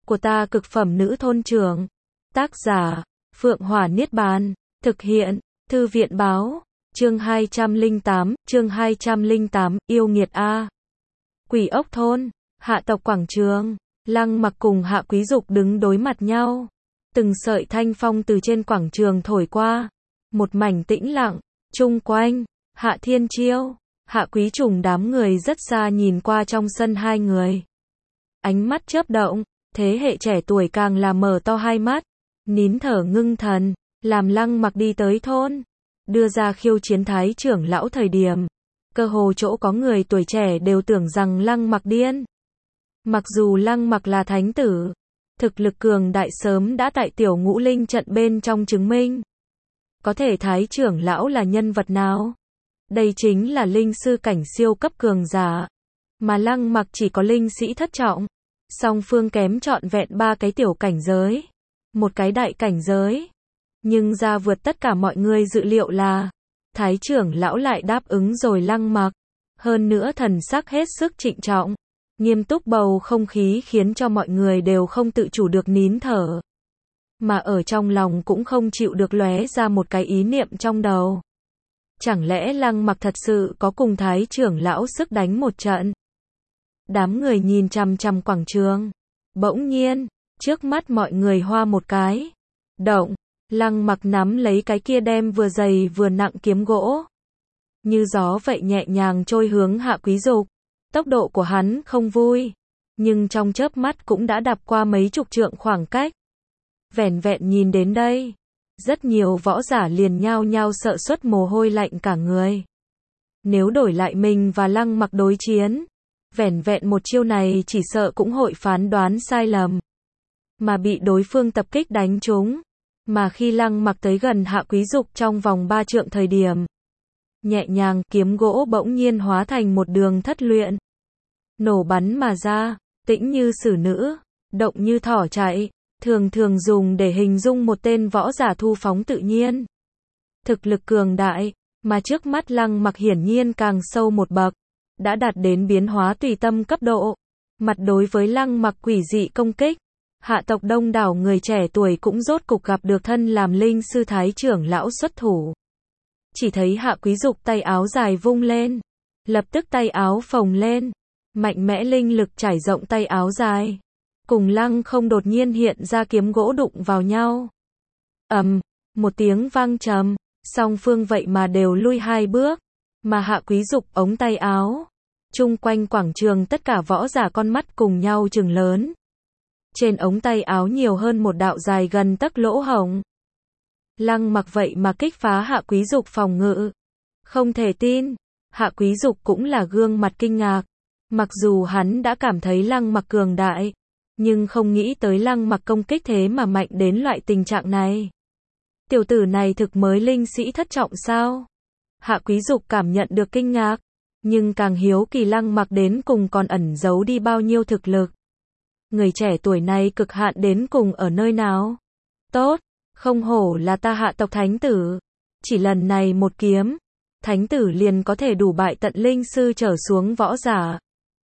của ta cực phẩm nữ thôn trưởng. Tác giả, Phượng Hỏa Niết Bàn. Thực hiện, Thư viện báo. Chương 208, yêu nghiệt A. Quỷ ốc thôn, hạ tộc quảng trường. Lăng Mặc cùng Hạ Quý Dục đứng đối mặt nhau. Từng sợi thanh phong từ trên quảng trường thổi qua. Một mảnh tĩnh lặng, chung quanh, Hạ Thiên Chiêu, Hạ Quý Trùng đám người rất xa nhìn qua trong sân hai người. Ánh mắt chớp động, thế hệ trẻ tuổi càng là mở to hai mắt, nín thở ngưng thần, làm Lăng Mặc đi tới thôn, đưa ra khiêu chiến Thái trưởng lão thời điểm. Cơ hồ chỗ có người tuổi trẻ đều tưởng rằng Lăng Mặc điên. Mặc dù Lăng Mặc là thánh tử, thực lực cường đại sớm đã tại tiểu ngũ linh trận bên trong chứng minh. Có thể Thái trưởng lão là nhân vật nào? Đây chính là linh sư cảnh siêu cấp cường giả. Mà Lăng Mặc chỉ có linh sĩ thất trọng. Song phương kém trọn vẹn 3 cái tiểu cảnh giới. Một cái đại cảnh giới. Nhưng ra vượt tất cả mọi người dự liệu là Thái trưởng lão lại đáp ứng rồi Lăng Mặc. Hơn nữa thần sắc hết sức trịnh trọng. Nghiêm túc bầu không khí khiến cho mọi người đều không tự chủ được nín thở. Mà ở trong lòng cũng không chịu được lóe ra một cái ý niệm trong đầu. Chẳng lẽ Lăng Mặc thật sự có cùng Thái trưởng lão sức đánh một trận? Đám người nhìn chằm chằm quảng trường. Bỗng nhiên, trước mắt mọi người hoa một cái. Động, Lăng Mặc nắm lấy cái kia đem vừa dày vừa nặng kiếm gỗ. Như gió vậy nhẹ nhàng trôi hướng Hạ Quý Dục. Tốc độ của hắn không vui. Nhưng trong chớp mắt cũng đã đạp qua mấy chục trượng khoảng cách. Vẻn vẹn nhìn đến đây. Rất nhiều võ giả liền nhao nhao sợ xuất mồ hôi lạnh cả người. Nếu đổi lại mình và Lăng Mặc đối chiến, vẻn vẹn một chiêu này chỉ sợ cũng hội phán đoán sai lầm. Mà bị đối phương tập kích đánh trúng. Mà khi Lăng Mặc tới gần Hạ Quý Dục trong vòng 3 trượng thời điểm, nhẹ nhàng kiếm gỗ bỗng nhiên hóa thành một đường thất luyện. Nổ bắn mà ra, tĩnh như xử nữ, động như thỏ chạy. Thường thường dùng để hình dung một tên võ giả thu phóng tự nhiên. Thực lực cường đại, mà trước mắt Lăng Mặc hiển nhiên càng sâu một bậc, đã đạt đến biến hóa tùy tâm cấp độ. Mặt đối với Lăng Mặc quỷ dị công kích, hạ tộc đông đảo người trẻ tuổi cũng rốt cục gặp được thân làm linh sư Thái trưởng lão xuất thủ. Chỉ thấy Hạ Quý Dục tay áo dài vung lên, lập tức tay áo phồng lên, mạnh mẽ linh lực trải rộng tay áo dài. Cùng Lăng Không đột nhiên hiện ra kiếm gỗ đụng vào nhau. Một tiếng vang trầm, song phương vậy mà đều lui 2 bước. Mà Hạ Quý Dục ống tay áo. Chung quanh quảng trường tất cả võ giả con mắt cùng nhau trừng lớn. Trên ống tay áo nhiều hơn một đạo dài gần tấc lỗ hổng. Lăng Mặc vậy mà kích phá Hạ Quý Dục phòng ngự. Không thể tin, Hạ Quý Dục cũng là gương mặt kinh ngạc. Mặc dù hắn đã cảm thấy Lăng Mặc cường đại, nhưng không nghĩ tới Lăng Mặc công kích thế mà mạnh đến loại tình trạng này. Tiểu tử này thực mới linh sĩ thất trọng sao? Hạ Quý Dục cảm nhận được kinh ngạc, nhưng càng hiếu kỳ Lăng Mặc đến cùng còn ẩn giấu đi bao nhiêu thực lực. Người trẻ tuổi này cực hạn đến cùng ở nơi nào? Tốt, không hổ là ta hạ tộc thánh tử. Chỉ lần này một kiếm, thánh tử liền có thể đủ bại tận linh sư trở xuống võ giả.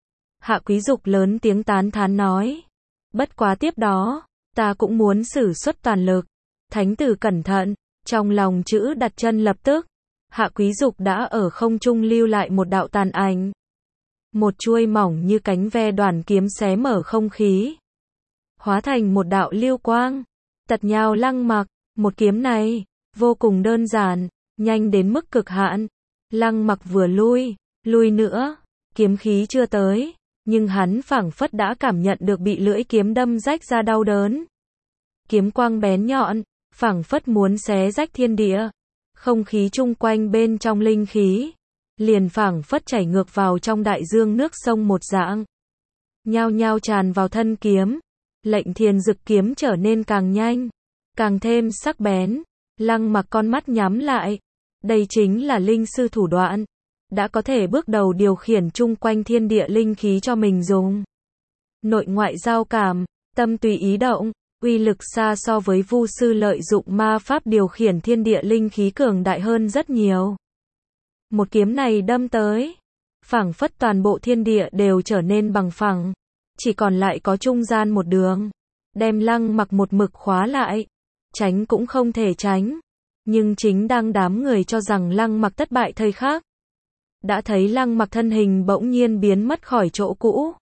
Hạ Quý Dục lớn tiếng tán thán nói. Bất quá tiếp đó, ta cũng muốn sử xuất toàn lực. Thánh tử cẩn thận, trong lòng chữ đặt chân lập tức. Hạ Quý Dục đã ở không trung lưu lại một đạo tàn ảnh. Một chuôi mỏng như cánh ve đoàn kiếm xé mở không khí. Hóa thành một đạo lưu quang. Tật nhào Lăng Mặc, một kiếm này, vô cùng đơn giản, nhanh đến mức cực hạn. Lăng Mặc vừa lui nữa, kiếm khí chưa tới. Nhưng hắn phảng phất đã cảm nhận được bị lưỡi kiếm đâm rách ra đau đớn. Kiếm quang bén nhọn, phảng phất muốn xé rách thiên địa. Không khí chung quanh bên trong linh khí, liền phảng phất chảy ngược vào trong đại dương nước sông một dạng. Nhao nhao tràn vào thân kiếm. Lệnh Thiền Dực kiếm trở nên càng nhanh, càng thêm sắc bén. Lăng Mặc con mắt nhắm lại. Đây chính là linh sư thủ đoạn. Đã có thể bước đầu điều khiển chung quanh thiên địa linh khí cho mình dùng. Nội ngoại giao cảm, tâm tùy ý động, uy lực xa so với vu sư lợi dụng ma pháp điều khiển thiên địa linh khí cường đại hơn rất nhiều. Một kiếm này đâm tới, phảng phất toàn bộ thiên địa đều trở nên bằng phẳng, chỉ còn lại có trung gian một đường. đem Lăng Mặc một mực khóa lại. Tránh cũng không thể tránh. Nhưng chính đang đám người cho rằng Lăng Mặc thất bại thời khắc, đã thấy Lăng Mặc thân hình bỗng nhiên biến mất khỏi chỗ cũ.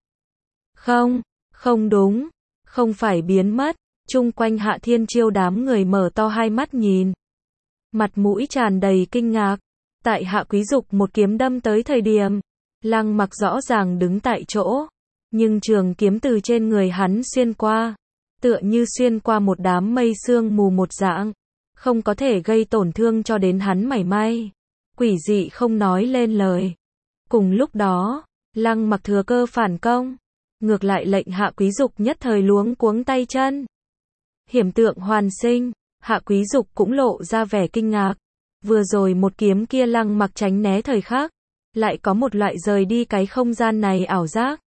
Không, không đúng, không phải biến mất. Chung quanh Hạ Thiên Chiêu đám người mở to hai mắt nhìn, mặt mũi tràn đầy kinh ngạc. Tại Hạ Quý Dục một kiếm đâm tới thời điểm, Lăng Mặc rõ ràng đứng tại chỗ, nhưng trường kiếm từ trên người hắn xuyên qua, tựa như xuyên qua một đám mây sương mù một dạng, không có thể gây tổn thương cho đến hắn mảy may. Quỷ dị không nói lên lời. Cùng lúc đó, Lăng Mặc thừa cơ phản công, ngược lại lệnh Hạ Quý Dục nhất thời luống cuống tay chân. Hiểm tượng hoàn sinh, Hạ Quý Dục cũng lộ ra vẻ kinh ngạc. Vừa rồi một kiếm kia Lăng Mặc tránh né thời khắc, lại có một loại rời đi cái không gian này ảo giác.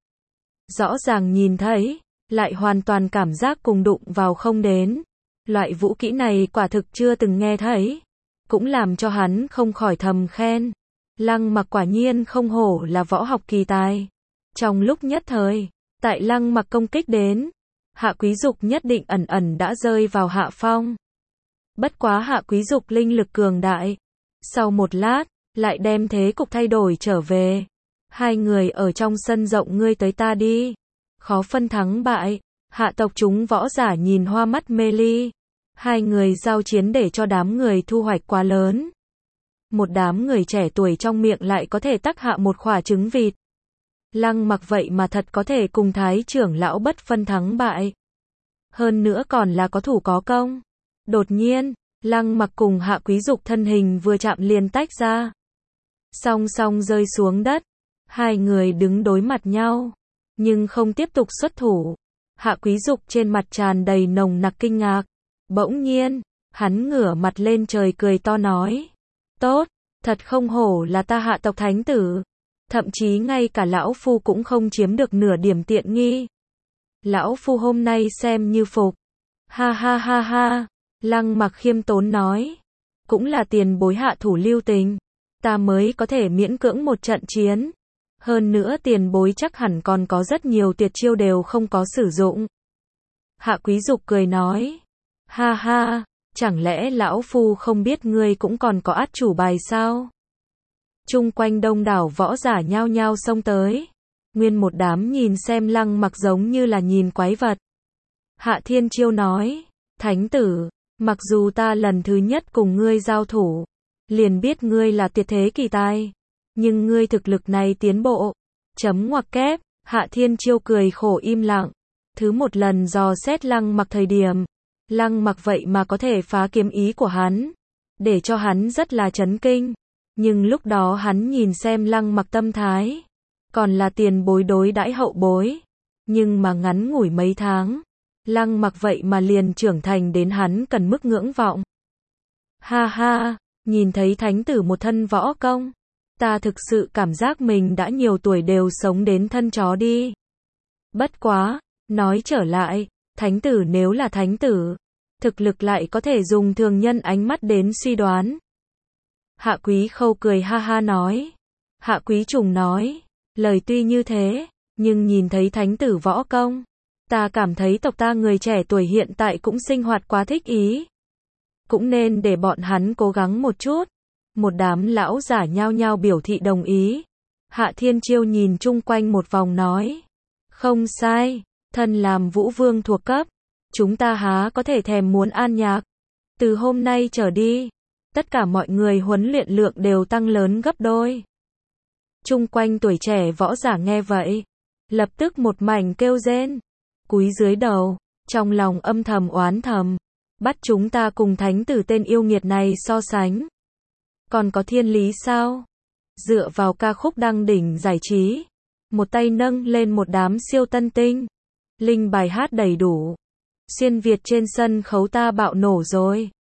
Rõ ràng nhìn thấy, lại hoàn toàn cảm giác cùng đụng vào không đến. Loại vũ kỹ này quả thực chưa từng nghe thấy, cũng làm cho hắn không khỏi thầm khen. Lăng Mặc quả nhiên không hổ là võ học kỳ tài. Trong lúc nhất thời, tại Lăng Mặc công kích đến, Hạ Quý Dục nhất định ẩn ẩn đã rơi vào hạ phong. Bất quá Hạ Quý Dục linh lực cường đại, sau một lát, lại đem thế cục thay đổi trở về. Hai người ở trong sân rộng ngươi tới ta đi, khó phân thắng bại. Hạ tộc chúng võ giả nhìn hoa mắt mê ly. Hai người giao chiến để cho đám người thu hoạch quá lớn. Một đám người trẻ tuổi trong miệng lại có thể tắc hạ một quả trứng vịt. Lăng Mặc vậy mà thật có thể cùng Thái trưởng lão bất phân thắng bại. Hơn nữa còn là có thủ có công. Đột nhiên, Lăng Mặc cùng Hạ Quý Dục thân hình vừa chạm liền tách ra, song song rơi xuống đất. Hai người đứng đối mặt nhau, nhưng không tiếp tục xuất thủ. Hạ Quý Dục trên mặt tràn đầy nồng nặc kinh ngạc. Bỗng nhiên, hắn ngửa mặt lên trời cười to nói: tốt, thật không hổ là ta Hạ tộc thánh tử. Thậm chí ngay cả lão phu cũng không chiếm được nửa điểm tiện nghi. Lão phu hôm nay xem như phục. Ha ha ha ha. Lăng Mặc khiêm tốn nói, cũng là tiền bối hạ thủ lưu tình, ta mới có thể miễn cưỡng một trận chiến. Hơn nữa tiền bối chắc hẳn còn có rất nhiều tuyệt chiêu đều không có sử dụng. Hạ Quý Dục cười nói, ha ha, chẳng lẽ lão phu không biết ngươi cũng còn có át chủ bài sao? Chung quanh đông đảo võ giả nhao nhao xông tới, nguyên một đám nhìn xem Lăng Mặc giống như là nhìn quái vật. Hạ Thiên Chiêu nói, thánh tử, mặc dù ta lần thứ nhất cùng ngươi giao thủ, liền biết ngươi là tuyệt thế kỳ tài, nhưng ngươi thực lực này tiến bộ, chấm ngoặc kép. Hạ Thiên Chiêu cười khổ im lặng. Thứ một lần dò xét Lăng Mặc thời điểm, Lăng Mặc vậy mà có thể phá kiếm ý của hắn, để cho hắn rất là chấn kinh. Nhưng lúc đó hắn nhìn xem Lăng Mặc tâm thái, còn là tiền bối đối đãi hậu bối. Nhưng mà ngắn ngủi mấy tháng, Lăng Mặc vậy mà liền trưởng thành đến hắn cần mức ngưỡng vọng. Ha ha, nhìn thấy thánh tử một thân võ công, ta thực sự cảm giác mình đã nhiều tuổi đều sống đến thân chó đi. Bất quá, nói trở lại, thánh tử nếu là thánh tử, thực lực lại có thể dùng thường nhân ánh mắt đến suy đoán. Hạ Quý Khâu cười ha ha nói. Hạ Quý Trùng nói, lời tuy như thế, nhưng nhìn thấy thánh tử võ công, ta cảm thấy tộc ta người trẻ tuổi hiện tại cũng sinh hoạt quá thích ý. Cũng nên để bọn hắn cố gắng một chút. Một đám lão giả nhao nhao biểu thị đồng ý. Hạ Thiên Chiêu nhìn chung quanh một vòng nói, không sai, thân làm vũ vương thuộc cấp, chúng ta há có thể thèm muốn an nhạc. Từ hôm nay trở đi, tất cả mọi người huấn luyện lượng đều tăng lớn gấp đôi. Chung quanh tuổi trẻ võ giả nghe vậy, lập tức một mảnh kêu rên, cúi dưới đầu, trong lòng âm thầm oán thầm, bắt chúng ta cùng thánh tử tên yêu nghiệt này so sánh. Còn có thiên lý sao? Dựa vào ca khúc đăng đỉnh giải trí, một tay nâng lên một đám siêu tân tinh, linh bài hát đầy đủ, xuyên Việt trên sân khấu ta bạo nổ rồi.